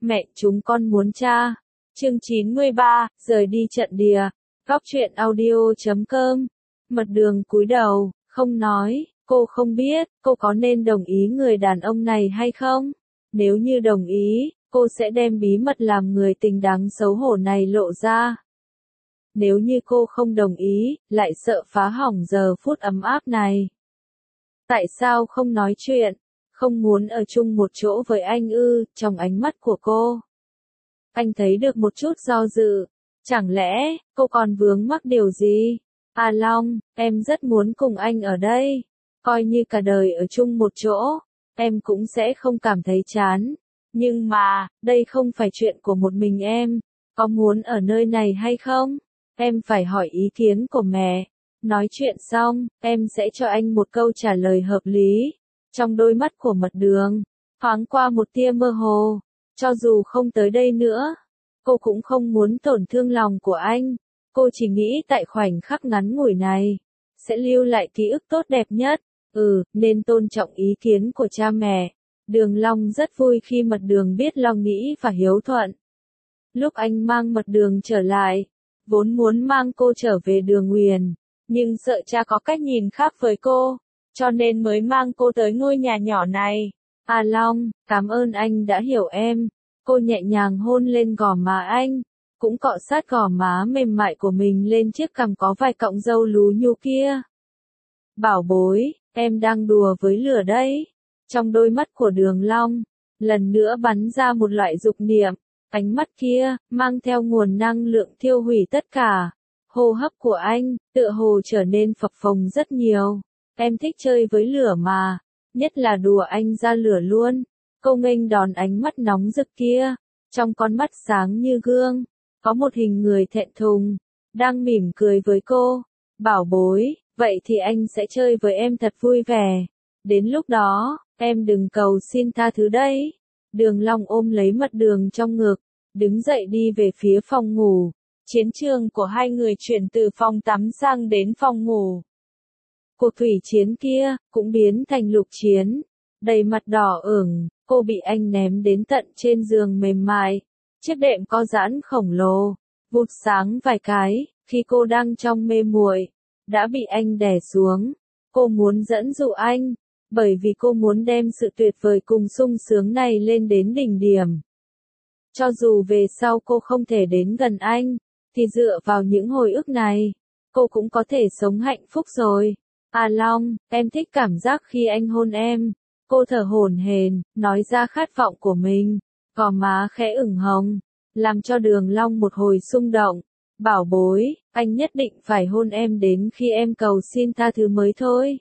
Mẹ chúng con muốn cha. Chương 93, rời đi trận địa. Góc truyện audio.com. Mật Đường cúi đầu, không nói, cô không biết, cô có nên đồng ý người đàn ông này hay không? Nếu như đồng ý, cô sẽ đem bí mật làm người tình đáng xấu hổ này lộ ra. Nếu như cô không đồng ý, lại sợ phá hỏng giờ phút ấm áp này. Tại sao không nói chuyện? Không muốn ở chung một chỗ với anh ư? Trong ánh mắt của cô, anh thấy được một chút do dự. Chẳng lẽ, cô còn vướng mắc điều gì? A Long, em rất muốn cùng anh ở đây. Coi như cả đời ở chung một chỗ, em cũng sẽ không cảm thấy chán. Nhưng mà, đây không phải chuyện của một mình em. Có muốn ở nơi này hay không? Em phải hỏi ý kiến của mẹ. Nói chuyện xong, em sẽ cho anh một câu trả lời hợp lý. Trong đôi mắt của Mật Đường, thoáng qua một tia mơ hồ. Cho dù không tới đây nữa, cô cũng không muốn tổn thương lòng của anh. Cô chỉ nghĩ tại khoảnh khắc ngắn ngủi này, sẽ lưu lại ký ức tốt đẹp nhất. Nên tôn trọng ý kiến của cha mẹ. Đường Long rất vui khi Mật Đường biết Long nghĩ và hiếu thuận. Lúc anh mang Mật Đường trở lại, vốn muốn mang cô trở về Đường Uyển, nhưng sợ cha có cách nhìn khác với cô, cho nên mới mang cô tới ngôi nhà nhỏ này. A Long, cảm ơn anh đã hiểu em. Cô nhẹ nhàng hôn lên gò má anh, cũng cọ sát gò má mềm mại của mình lên chiếc cằm có vài cọng râu lú nhú kia. Bảo bối, em đang đùa với lửa đấy. Trong đôi mắt của Đường Long, lần nữa bắn ra một loại dục niệm. Ánh mắt kia, mang theo nguồn năng lượng thiêu hủy tất cả. Hô hấp của anh, tựa hồ trở nên phập phồng rất nhiều. Em thích chơi với lửa mà, nhất là đùa anh ra lửa luôn. Cô nghênh đón ánh mắt nóng rực kia, trong con mắt sáng như gương, có một hình người thẹn thùng, đang mỉm cười với cô. Bảo bối, vậy thì anh sẽ chơi với em thật vui vẻ. Đến lúc đó, em đừng cầu xin tha thứ đấy. Đường Long ôm lấy Mật Đường trong ngực, đứng dậy đi về phía phòng ngủ. Chiến trường của hai người chuyển từ phòng tắm sang đến phòng ngủ. Cuộc thủy chiến kia, cũng biến thành lục chiến. Đầy mặt đỏ ửng, cô bị anh ném đến tận trên giường mềm mại. Chiếc đệm có giãn khổng lồ, vụt sáng vài cái, khi cô đang trong mê muội, đã bị anh đè xuống. Cô muốn dẫn dụ anh, bởi vì cô muốn đem sự tuyệt vời cùng sung sướng này lên đến đỉnh điểm. Cho dù về sau cô không thể đến gần anh, thì dựa vào những hồi ức này, cô cũng có thể sống hạnh phúc rồi. A Long, em thích cảm giác khi anh hôn em. Cô thở hổn hển, nói ra khát vọng của mình, gò má khẽ ửng hồng, làm cho Đường Long một hồi xung động. Bảo bối, anh nhất định phải hôn em đến khi em cầu xin tha thứ mới thôi.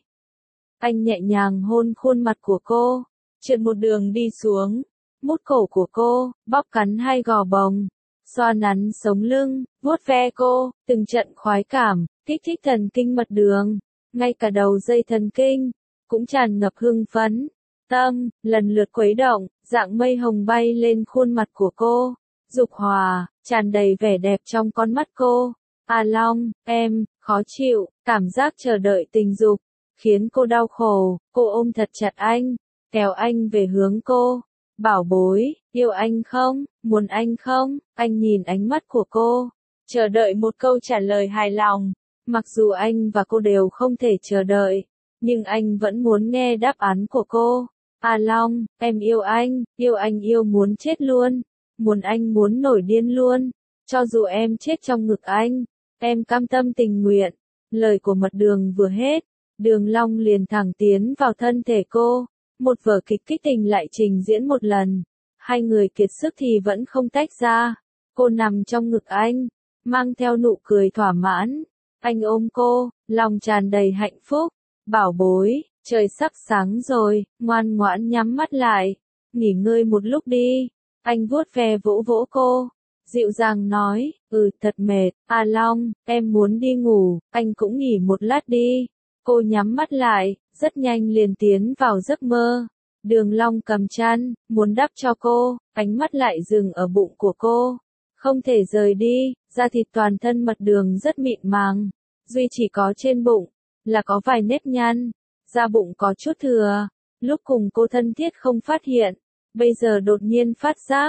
Anh nhẹ nhàng hôn khuôn mặt của cô, trượt một đường đi xuống, mút cổ của cô, bóp cắn hai gò bồng, xoa nắn sống lưng, vuốt ve cô, từng trận khoái cảm, kích thích thần kinh Mật Đường, ngay cả đầu dây thần kinh, cũng tràn ngập hưng phấn. Tâm, lần lượt khuấy động, dạng mây hồng bay lên khuôn mặt của cô, dục hòa, tràn đầy vẻ đẹp trong con mắt cô. A Long, em, khó chịu, cảm giác chờ đợi tình dục, khiến cô đau khổ. Cô ôm thật chặt anh, kéo anh về hướng cô. Bảo bối, yêu anh không, muốn anh không? Anh nhìn ánh mắt của cô, chờ đợi một câu trả lời hài lòng. Mặc dù anh và cô đều không thể chờ đợi, nhưng anh vẫn muốn nghe đáp án của cô. A Long, em yêu anh yêu muốn chết luôn. Muốn anh muốn nổi điên luôn. Cho dù em chết trong ngực anh, em cam tâm tình nguyện. Lời của Mật Đường vừa hết, Đường Long liền thẳng tiến vào thân thể cô. Một vở kịch kích tình lại trình diễn một lần. Hai người kiệt sức thì vẫn không tách ra. Cô nằm trong ngực anh, mang theo nụ cười thỏa mãn. Anh ôm cô, lòng tràn đầy hạnh phúc. Bảo bối, trời sắp sáng rồi, ngoan ngoãn nhắm mắt lại, nghỉ ngơi một lúc đi. Anh vuốt ve vỗ vỗ cô, dịu dàng nói, thật mệt. A Long, em muốn đi ngủ, anh cũng nghỉ một lát đi. Cô nhắm mắt lại, rất nhanh liền tiến vào giấc mơ. Đường Long cầm chăn, muốn đắp cho cô, ánh mắt lại dừng ở bụng của cô. Không thể rời đi, da thịt toàn thân Mật Đường rất mịn màng, duy chỉ có trên bụng là có vài nếp nhăn, da bụng có chút thừa. Lúc cùng cô thân thiết không phát hiện, bây giờ đột nhiên phát giác.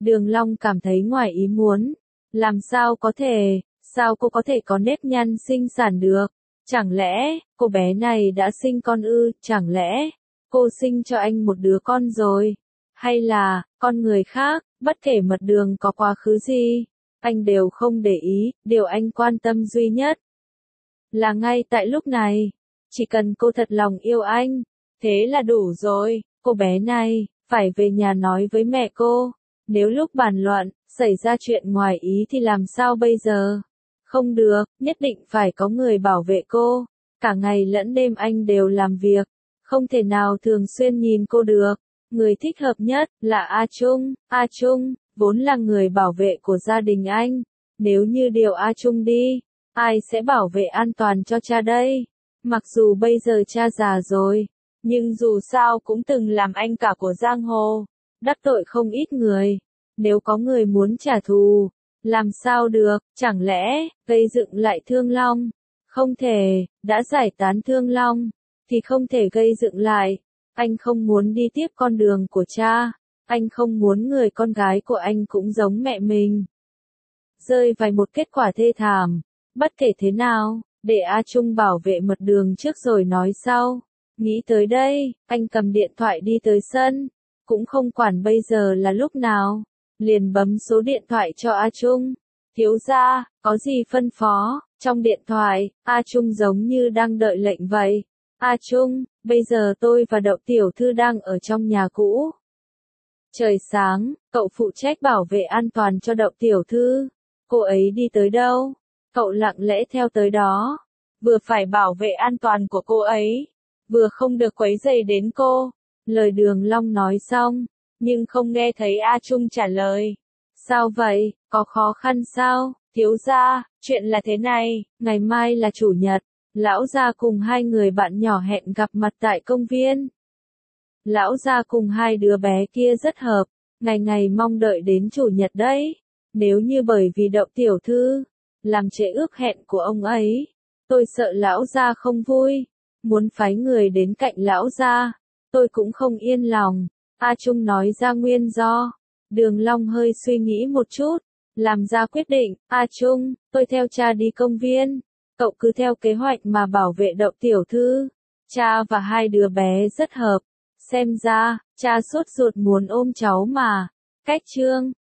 Đường Long cảm thấy ngoài ý muốn. Làm sao có thể, sao cô có thể có nếp nhăn sinh sản được? Chẳng lẽ, cô bé này đã sinh con ư, chẳng lẽ, cô sinh cho anh một đứa con rồi? Hay là, con người khác, bất kể Mật Đường có quá khứ gì, anh đều không để ý, điều anh quan tâm duy nhất là ngay tại lúc này, chỉ cần cô thật lòng yêu anh, thế là đủ rồi, cô bé này, phải về nhà nói với mẹ cô, nếu lúc bàn luận, xảy ra chuyện ngoài ý thì làm sao bây giờ? Không được, nhất định phải có người bảo vệ cô, cả ngày lẫn đêm anh đều làm việc, không thể nào thường xuyên nhìn cô được. Người thích hợp nhất là A Trung, vốn là người bảo vệ của gia đình anh, nếu như điều A Trung đi, ai sẽ bảo vệ an toàn cho cha đây? Mặc dù bây giờ cha già rồi, nhưng dù sao cũng từng làm anh cả của giang hồ, đắc tội không ít người, nếu có người muốn trả thù, làm sao được, chẳng lẽ, gây dựng lại Thương Long? Không thể, đã giải tán Thương Long, thì không thể gây dựng lại. Anh không muốn đi tiếp con đường của cha, anh không muốn người con gái của anh cũng giống mẹ mình. Rơi vào một kết quả thê thảm, bất kể thế nào, để A Trung bảo vệ Mật Đường trước rồi nói sau. Nghĩ tới đây, anh cầm điện thoại đi tới sân, cũng không quản bây giờ là lúc nào, liền bấm số điện thoại cho A Trung. Thiếu gia, có gì phân phó? Trong điện thoại, A Trung giống như đang đợi lệnh vậy. A Trung, bây giờ tôi và Đậu tiểu thư đang ở trong nhà cũ. Trời sáng, cậu phụ trách bảo vệ an toàn cho Đậu tiểu thư. Cô ấy đi tới đâu? Cậu lặng lẽ theo tới đó. Vừa phải bảo vệ an toàn của cô ấy, vừa không được quấy rầy đến cô. Lời Đường Long nói xong, nhưng không nghe thấy A Trung trả lời. Sao vậy, có khó khăn sao? Thiếu gia, chuyện là thế này, ngày mai là chủ nhật. Lão gia cùng hai người bạn nhỏ hẹn gặp mặt tại công viên. Lão gia cùng hai đứa bé kia rất hợp, ngày ngày mong đợi đến chủ nhật đấy. Nếu như bởi vì Đậu tiểu thư làm trễ ước hẹn của ông ấy, tôi sợ lão gia không vui, muốn phái người đến cạnh lão gia, tôi cũng không yên lòng. A Trung nói ra nguyên do. Đường Long hơi suy nghĩ một chút, làm ra quyết định. A Trung, tôi theo cha đi công viên. Cậu cứ theo kế hoạch mà bảo vệ Đậu tiểu thư. Cha và hai đứa bé rất hợp. Xem ra, cha sốt ruột muốn ôm cháu mà. Cách chương